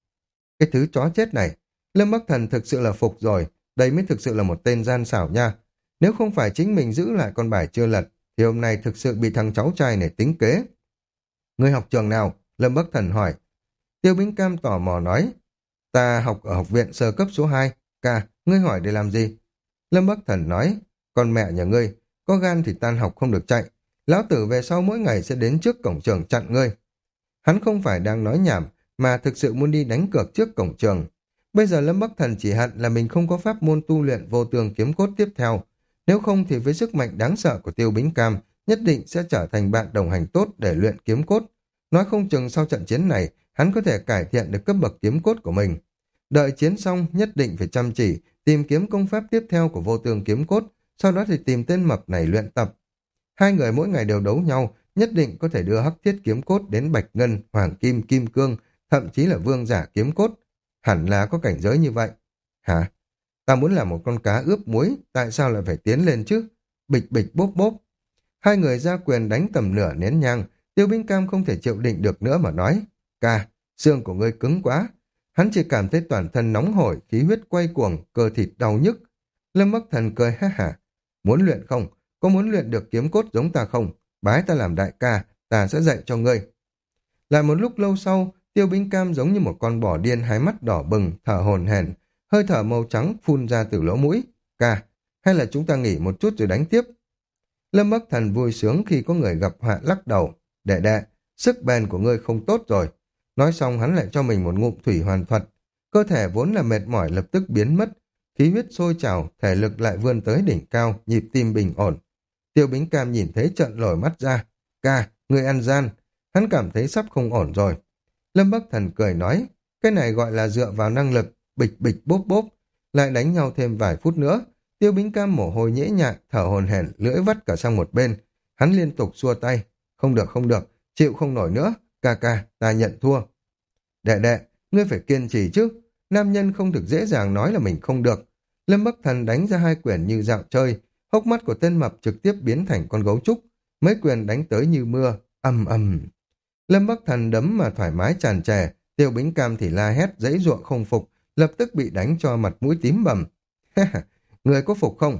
Cái thứ chó chết này, Lâm Bắc Thần thực sự là phục rồi, đây mới thực sự là một tên gian xảo nha. Nếu không phải chính mình giữ lại con bài chưa lật, thì hôm nay thực sự bị thằng cháu trai này tính kế. Ngươi học trường nào? Lâm Bắc Thần hỏi. Tiêu Bính Cam tò mò nói, ta học ở học viện sơ cấp số hai. Ca, ngươi hỏi để làm gì? Lâm Bắc Thần nói, con mẹ nhà ngươi, có gan thì tan học không được chạy. Lão tử về sau mỗi ngày sẽ đến trước cổng trường chặn ngươi. Hắn không phải đang nói nhảm, mà thực sự muốn đi đánh cược trước cổng trường. Bây giờ Lâm Bắc Thần chỉ hận là mình không có pháp môn tu luyện vô tường kiếm cốt tiếp theo. Nếu không thì với sức mạnh đáng sợ của Tiêu Bính Cam, nhất định sẽ trở thành bạn đồng hành tốt để luyện kiếm cốt. Nói không chừng sau trận chiến này, hắn có thể cải thiện được cấp bậc kiếm cốt của mình. Đợi chiến xong, nhất định phải chăm chỉ, tìm kiếm công pháp tiếp theo của vô tường kiếm cốt, sau đó thì tìm tên mập này luyện tập. Hai người mỗi ngày đều đấu nhau, nhất định có thể đưa hắc thiết kiếm cốt đến bạch ngân, hoàng kim, kim cương, thậm chí là vương giả kiếm cốt. Hẳn là có cảnh giới như vậy. Hả? Ta muốn làm một con cá ướp muối, tại sao lại phải tiến lên chứ? Bịch bịch bốp bốp. Hai người ra quyền đánh tầm nửa nén nhang, Tiêu Bính Cam không thể chịu đựng được nữa mà nói. Ca, xương của ngươi cứng quá. Hắn chỉ cảm thấy toàn thân nóng hổi, khí huyết quay cuồng, cơ thịt đau nhức. Lâm Bắc Thần cười ha hả. Muốn luyện không? Có muốn luyện được kiếm cốt giống ta không? Bái ta làm đại ca, ta sẽ dạy cho ngươi. Lại một lúc lâu sau, Tiêu Bính Cam giống như một con bò điên, hai mắt đỏ bừng, thở hổn hển, hơi thở màu trắng phun ra từ lỗ mũi. Ca, hay là chúng ta nghỉ một chút rồi đánh tiếp? Lâm Bắc Thần vui sướng khi có người gặp họa lắc đầu. Đệ đệ, sức bền của ngươi không tốt rồi. Nói xong hắn lại cho mình một ngụm thủy hoàn thuật. Cơ thể vốn là mệt mỏi lập tức biến mất. Khí huyết sôi trào, thể lực lại vươn tới đỉnh cao, nhịp tim bình ổn. Tiêu Bính Cam nhìn thấy trợn lồi mắt ra. Ca, ngươi ăn gian. Hắn cảm thấy sắp không ổn rồi. Lâm Bắc Thần cười nói, cái này gọi là dựa vào năng lực, bịch bịch bốp bốp. Lại đánh nhau thêm vài phút nữa. Tiêu Bính Cam mồ hôi nhễ nhại, thở hổn hển, lưỡi vắt cả sang một bên. Hắn liên tục xua tay. Không được, không được, chịu không nổi nữa. Ca ca, ta nhận thua. Đệ đệ, ngươi phải kiên trì chứ. Nam nhân không được dễ dàng nói là mình không được. Lâm Bắc Thần đánh ra hai quyền như dạo chơi. Hốc mắt của tên mập trực tiếp biến thành con gấu trúc. Mấy quyền đánh tới như mưa, ầm ầm. Lâm Bắc Thần đấm mà thoải mái tràn trề. Tiêu Bính Cam thì la hét, giãy giụa không phục, lập tức bị đánh cho mặt mũi tím bầm. Người có phục không?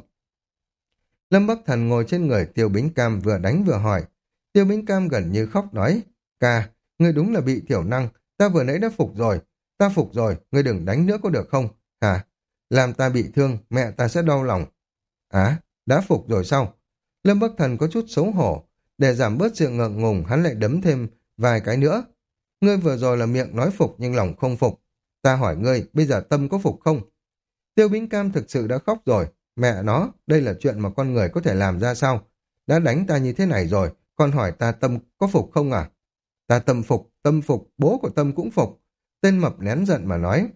Lâm Bắc Thần ngồi trên người Tiêu Bính Cam vừa đánh vừa hỏi. Tiêu Bính Cam gần như khóc nói, ca, ngươi đúng là bị thiểu năng, ta vừa nãy đã phục rồi, ta phục rồi, ngươi đừng đánh nữa có được không? Hả? Làm ta bị thương, mẹ ta sẽ đau lòng. Á, đã phục rồi sao? Lâm Bắc Thần có chút xấu hổ, để giảm bớt sự ngượng ngùng hắn lại đấm thêm vài cái nữa. Ngươi vừa rồi là miệng nói phục nhưng lòng không phục. Ta hỏi ngươi, bây giờ tâm có phục không? Tiêu Bính Cam thực sự đã khóc rồi. Mẹ nó, đây là chuyện mà con người có thể làm ra sao? Đã đánh ta như thế này rồi, còn hỏi ta tâm có phục không à? Ta tâm phục, tâm phục, bố của tâm cũng phục. Tên mập nén giận mà nói.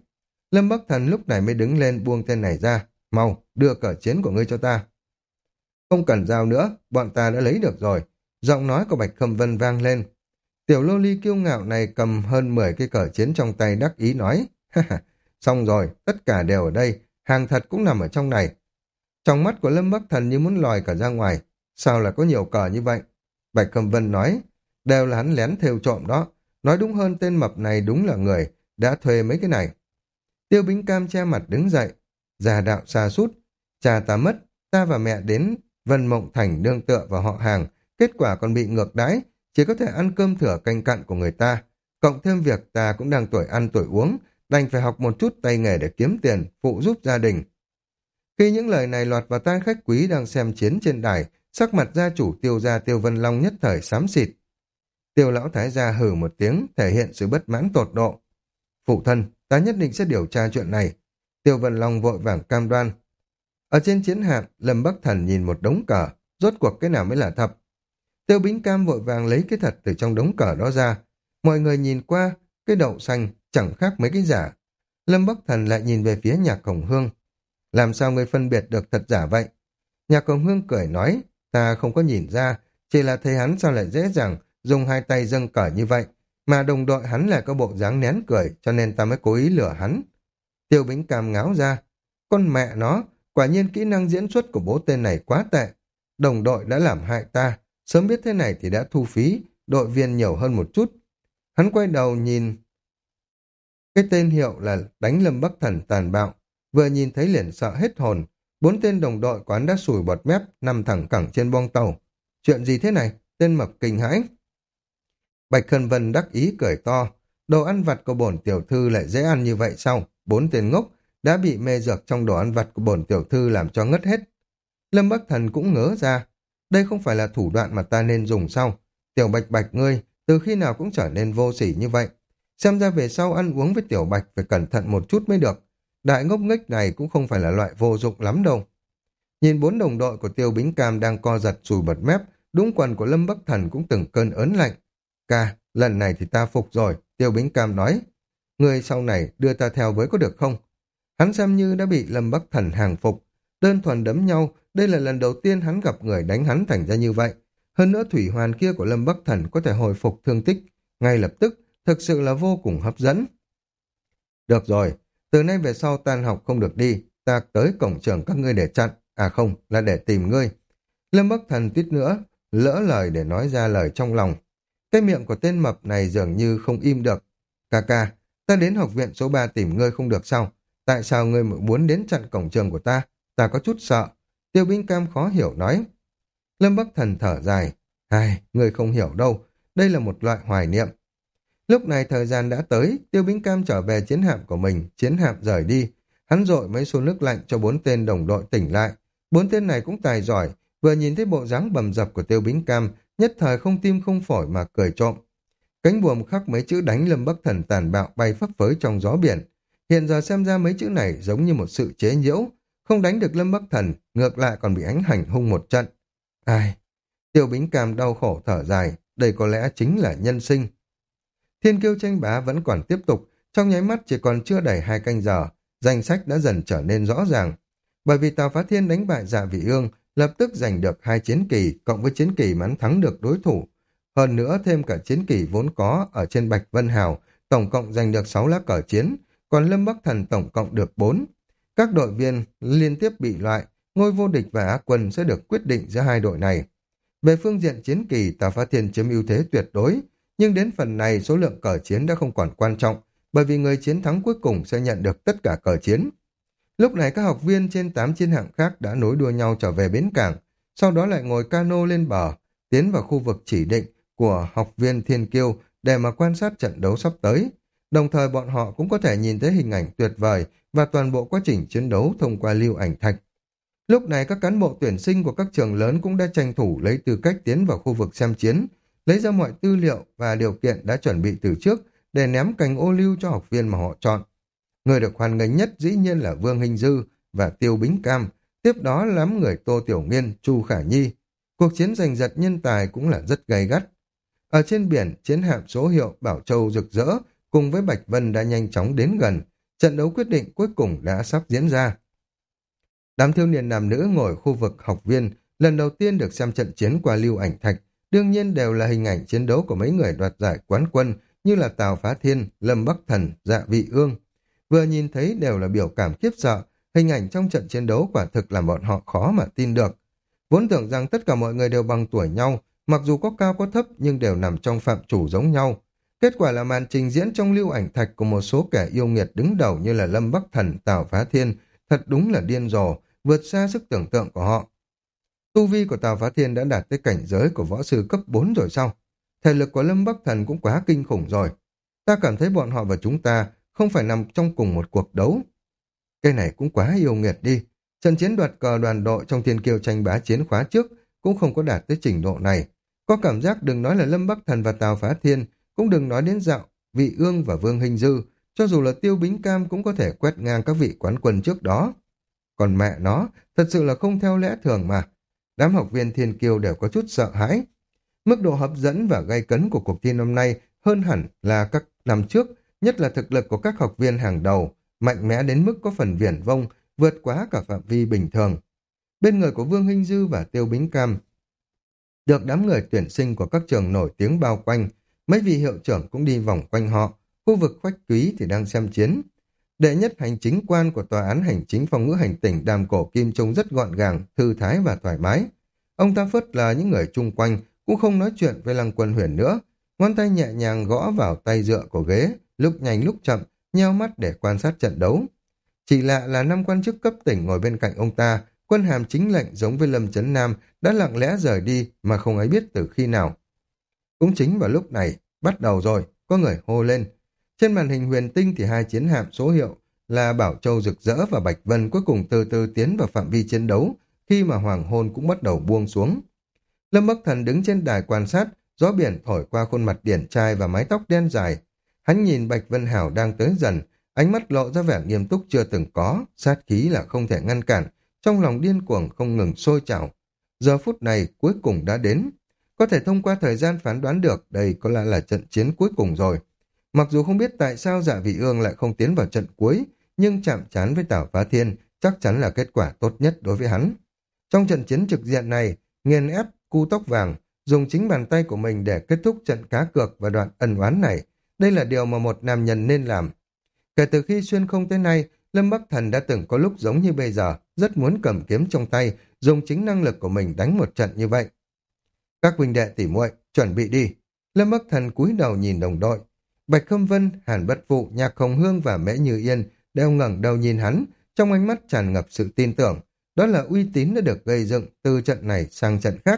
Lâm Bắc Thần lúc này mới đứng lên buông tên này ra. Mau, đưa cờ chiến của ngươi cho ta. Không cần giao nữa, bọn ta đã lấy được rồi. Giọng nói của Bạch Khâm Vân vang lên. Tiểu lô ly kiêu ngạo này cầm hơn mười cái cờ chiến trong tay đắc ý nói. Ha ha, xong rồi, tất cả đều ở đây, hàng thật cũng nằm ở trong này. Trong mắt của Lâm Bắc Thần như muốn lòi cả ra ngoài. Sao là có nhiều cờ như vậy? Bạch Khâm Vân nói, đều là hắn lén thêu trộm đó. Nói đúng hơn tên mập này đúng là người đã thuê mấy cái này. Tiêu Bính Cam che mặt đứng dậy. Già đạo xa sút cha ta mất, ta và mẹ đến Vân Mộng Thành nương tựa vào họ hàng, kết quả còn bị ngược đãi, chỉ có thể ăn cơm thừa canh cặn của người ta. Cộng thêm việc ta cũng đang tuổi ăn tuổi uống, đành phải học một chút tay nghề để kiếm tiền, phụ giúp gia đình. Khi những lời này lọt vào tai khách quý đang xem chiến trên đài, sắc mặt gia chủ Tiêu gia Tiêu Vân Long nhất thời xám xịt. Tiêu lão thái gia hừ một tiếng, thể hiện sự bất mãn tột độ. Phụ thân, ta nhất định sẽ điều tra chuyện này. Tiêu Vân Long vội vàng cam đoan. Ở trên chiến hạm, Lâm Bắc Thần nhìn một đống cờ, rốt cuộc cái nào mới là thật. Tiêu Bính Cam vội vàng lấy cái thật từ trong đống cờ đó ra. Mọi người nhìn qua, cái đậu xanh chẳng khác mấy cái giả. Lâm Bắc Thần lại nhìn về phía Nhạc Hồng Hương. Làm sao người phân biệt được thật giả vậy? Nhạc Hồng Hương cười nói, ta không có nhìn ra, chỉ là thấy hắn sao lại dễ dàng dùng hai tay dâng cờ như vậy, mà đồng đội hắn lại có bộ dáng nén cười, cho nên ta mới cố ý lừa hắn. Tiêu Bính Cam ngáo ra, con mẹ nó, quả nhiên kỹ năng diễn xuất của bố tên này quá tệ. Đồng đội đã làm hại ta, sớm biết thế này thì đã thu phí, đội viên nhiều hơn một chút. Hắn quay đầu nhìn cái tên hiệu là đánh Lâm Bắc Thần tàn bạo, vừa nhìn thấy liền sợ hết hồn. Bốn tên đồng đội quán đã sùi bọt mép, nằm thẳng cẳng trên boong tàu. Chuyện gì thế này? Tên mập kinh hãi. Bạch Khân Vân đắc ý cười to. Đồ ăn vặt của bổn tiểu thư lại dễ ăn như vậy sao? Bốn tên ngốc đã bị mê dược trong đồ ăn vặt của bổn tiểu thư làm cho ngất hết. Lâm Bắc Thần cũng ngớ ra. Đây không phải là thủ đoạn mà ta nên dùng sao? Tiểu Bạch Bạch ngươi, từ khi nào cũng trở nên vô sỉ như vậy. Xem ra về sau ăn uống với Tiểu Bạch phải cẩn thận một chút mới được. Đại ngốc nghếch này cũng không phải là loại vô dụng lắm đâu. Nhìn bốn đồng đội của Tiêu Bính Cam đang co giật sùi bật mép, đúng quần của Lâm Bắc Thần cũng từng cơn ớn lạnh. Ca, lần này thì ta phục rồi, Tiêu Bính Cam nói. Người sau này đưa ta theo với có được không? Hắn xem như đã bị Lâm Bắc Thần hàng phục. Đơn thuần đấm nhau, đây là lần đầu tiên hắn gặp người đánh hắn thành ra như vậy. Hơn nữa thủy hoàn kia của Lâm Bắc Thần có thể hồi phục thương tích. Ngay lập tức, thực sự là vô cùng hấp dẫn. Được rồi, từ nay về sau tan học không được đi, ta tới cổng trường các ngươi để chặn, à không, là để tìm ngươi. Lâm Bắc Thần tuyết nữa, lỡ lời để nói ra lời trong lòng. Cái miệng của tên mập này dường như không im được. Ca ca, ta đến học viện số ba tìm ngươi không được sao? Tại sao ngươi muốn đến chặn cổng trường của ta? Ta có chút sợ. Tiêu Bính Cam khó hiểu nói. Lâm Bắc Thần thở dài. Ai, ngươi không hiểu đâu, đây là một loại hoài niệm. Lúc này thời gian đã tới, Tiêu Bính Cam trở về chiến hạm của mình, chiến hạm rời đi. Hắn dội mấy xô nước lạnh cho bốn tên đồng đội tỉnh lại. Bốn tên này cũng tài giỏi, vừa nhìn thấy bộ dáng bầm dập của Tiêu Bính Cam, nhất thời không tim không phổi mà cười trộm. Cánh buồm khắc mấy chữ đánh Lâm Bắc Thần tàn bạo bay phấp phới trong gió biển. Hiện giờ xem ra mấy chữ này giống như một sự chế nhiễu, không đánh được Lâm Bắc Thần, ngược lại còn bị ánh hành hung một trận. Ai? Tiêu Bính Cam đau khổ thở dài, đây có lẽ chính là nhân sinh. Thiên kiêu tranh bá vẫn còn tiếp tục, trong nháy mắt chỉ còn chưa đầy hai canh giờ, danh sách đã dần trở nên rõ ràng. Bởi vì Tào Phá Thiên đánh bại Dạ Vị Ương, lập tức giành được hai chiến kỳ, cộng với chiến kỳ mà hắn thắng được đối thủ. Hơn nữa thêm cả chiến kỳ vốn có ở trên Bạch Vân Hào, tổng cộng giành được sáu lá cờ chiến, còn Lâm Bắc Thần tổng cộng được bốn. Các đội viên liên tiếp bị loại, ngôi vô địch và Á quân sẽ được quyết định giữa hai đội này. Về phương diện chiến kỳ, Tào Phá Thiên chiếm ưu thế tuyệt đối, nhưng đến phần này số lượng cờ chiến đã không còn quan trọng, bởi vì người chiến thắng cuối cùng sẽ nhận được tất cả cờ chiến. Lúc này các học viên trên tám chiến hạm khác đã nối đua nhau trở về bến cảng, sau đó lại ngồi cano lên bờ, tiến vào khu vực chỉ định của học viên Thiên Kiêu để mà quan sát trận đấu sắp tới. Đồng thời bọn họ cũng có thể nhìn thấy hình ảnh tuyệt vời và toàn bộ quá trình chiến đấu thông qua lưu ảnh thạch. Lúc này các cán bộ tuyển sinh của các trường lớn cũng đã tranh thủ lấy tư cách tiến vào khu vực xem chiến, lấy ra mọi tư liệu và điều kiện đã chuẩn bị từ trước để ném cành ô liu cho học viên mà họ chọn. Người được hoan nghênh nhất dĩ nhiên là Vương Hinh Dư và Tiêu Bính Cam, tiếp đó là đám người Tô Tiểu Nghiên, Chu Khả Nhi. Cuộc chiến giành giật nhân tài cũng là rất gay gắt. Ở trên biển, chiến hạm số hiệu Bảo Châu rực rỡ cùng với Bạch Vân đã nhanh chóng đến gần. Trận đấu quyết định cuối cùng đã sắp diễn ra. Đám thiếu niên nam nữ ngồi khu vực học viên, lần đầu tiên được xem trận chiến qua lưu ảnh thạch, đương nhiên đều là hình ảnh chiến đấu của mấy người đoạt giải quán quân như là Tào Phá Thiên, Lâm Bắc Thần, Dạ Vị Ương. Vừa nhìn thấy đều là biểu cảm khiếp sợ, hình ảnh trong trận chiến đấu quả thực làm bọn họ khó mà tin được. Vốn tưởng rằng tất cả mọi người đều bằng tuổi nhau, mặc dù có cao có thấp nhưng đều nằm trong phạm chủ giống nhau. Kết quả là màn trình diễn trong lưu ảnh thạch của một số kẻ yêu nghiệt đứng đầu như là Lâm Bắc Thần, Tào Phá Thiên, thật đúng là điên rồ, vượt xa sức tưởng tượng của họ. Tu vi của Tào Phá Thiên đã đạt tới cảnh giới của võ sư cấp bốn rồi sao? Thể lực của Lâm Bắc Thần cũng quá kinh khủng rồi. Ta cảm thấy bọn họ và chúng ta không phải nằm trong cùng một cuộc đấu. Cái này cũng quá yêu nghiệt đi. Trận chiến đoạt cờ đoàn đội trong thiên kiêu tranh bá chiến khóa trước cũng không có đạt tới trình độ này. Có cảm giác đừng nói là Lâm Bắc Thần và Tào Phá Thiên, cũng đừng nói đến Dạo, Vị Ương và Vương Hinh Dư, cho dù là Tiêu Bính Cam cũng có thể quét ngang các vị quán quân trước đó. Còn mẹ nó, thật sự là không theo lẽ thường mà. Đám học viên thiên kiêu đều có chút sợ hãi. Mức độ hấp dẫn và gay cấn của cuộc thi năm nay hơn hẳn là các năm trước, nhất là thực lực của các học viên hàng đầu, mạnh mẽ đến mức có phần viển vông, vượt quá cả phạm vi bình thường. Bên người của Vương Hinh Dư và Tiêu Bính Cam, được đám người tuyển sinh của các trường nổi tiếng bao quanh, mấy vị hiệu trưởng cũng đi vòng quanh họ, khu vực khách quý thì đang xem chiến. Đệ nhất hành chính quan của tòa án hành chính phong ngữ hành tỉnh Đàm Cổ Kim trông rất gọn gàng, thư thái và thoải mái. Ông ta phớt là những người chung quanh, cũng không nói chuyện với Lăng Quân Huyền nữa, ngón tay nhẹ nhàng gõ vào tay dựa của ghế, lúc nhanh lúc chậm, nheo mắt để quan sát trận đấu. Chỉ lạ là năm quan chức cấp tỉnh ngồi bên cạnh ông ta, quân hàm chính lệnh giống với Lâm Chấn Nam đã lặng lẽ rời đi mà không ai biết từ khi nào. Cũng chính vào lúc này, bắt đầu rồi, có người hô lên. Trên màn hình huyền tinh thì hai chiến hạm số hiệu là Bảo Châu Rực Rỡ và Bạch Vân cuối cùng từ từ tiến vào phạm vi chiến đấu, khi mà hoàng hôn cũng bắt đầu buông xuống. Lâm Bắc Thần đứng trên đài quan sát, gió biển thổi qua khuôn mặt điển trai và mái tóc đen dài. Hắn nhìn Bạch Vân Hảo đang tới dần, ánh mắt lộ ra vẻ nghiêm túc chưa từng có, sát khí là không thể ngăn cản, trong lòng điên cuồng không ngừng sôi trào. Giờ phút này cuối cùng đã đến. Có thể thông qua thời gian phán đoán được đây có lẽ là trận chiến cuối cùng rồi. Mặc dù không biết tại sao Dạ Vị Ương lại không tiến vào trận cuối, nhưng chạm trán với Tào Phá Thiên chắc chắn là kết quả tốt nhất đối với hắn. Trong trận chiến trực diện này, nghiền ép cu tóc vàng, dùng chính bàn tay của mình để kết thúc trận cá cược và đoạn ân oán này. Đây là điều mà một nam nhân nên làm. Kể từ khi xuyên không tới nay, Lâm Bắc Thần đã từng có lúc giống như bây giờ, rất muốn cầm kiếm trong tay, dùng chính năng lực của mình đánh một trận như vậy. Các huynh đệ tỉ muội, chuẩn bị đi. Lâm Bắc Thần cúi đầu nhìn đồng đội. Bạch Khâm Vân, Hàn Bất Phụ, Nhạc Hồng Hương và Mễ Như Yên đều ngẩng đầu nhìn hắn, trong ánh mắt tràn ngập sự tin tưởng. Đó là uy tín đã được gây dựng từ trận này sang trận khác.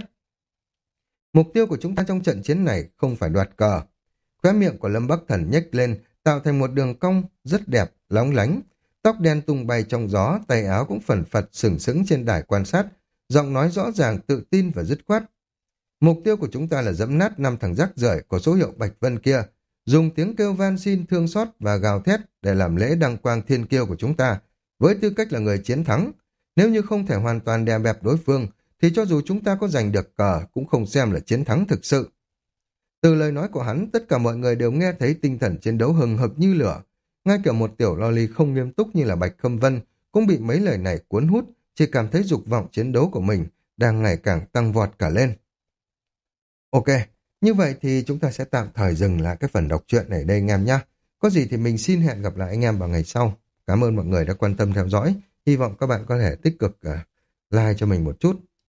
Mục tiêu của chúng ta trong trận chiến này không phải đoạt cờ. Khóe miệng của Lâm Bắc Thần nhếch lên, tạo thành một đường cong rất đẹp, lóng lánh. Tóc đen tung bay trong gió, tay áo cũng phần phật sừng sững trên đài quan sát, giọng nói rõ ràng, tự tin và dứt khoát. Mục tiêu của chúng ta là dẫm nát năm thằng rác rưởi của số hiệu Bạch Vân kia, dùng tiếng kêu van xin thương xót và gào thét để làm lễ đăng quang thiên kiêu của chúng ta, với tư cách là người chiến thắng. Nếu như không thể hoàn toàn đè bẹp đối phương, thì cho dù chúng ta có giành được cờ cũng không xem là chiến thắng thực sự. Từ lời nói của hắn, tất cả mọi người đều nghe thấy tinh thần chiến đấu hừng hực như lửa. Ngay cả một tiểu loli không nghiêm túc như là Bạch Khâm Vân cũng bị mấy lời này cuốn hút, chỉ cảm thấy dục vọng chiến đấu của mình đang ngày càng tăng vọt cả lên. Ok, như vậy thì chúng ta sẽ tạm thời dừng lại cái phần đọc truyện này đây anh em nhé. Có gì thì mình xin hẹn gặp lại anh em vào ngày sau. Cảm ơn mọi người đã quan tâm theo dõi. Hy vọng các bạn có thể tích cực uh, like cho mình một chút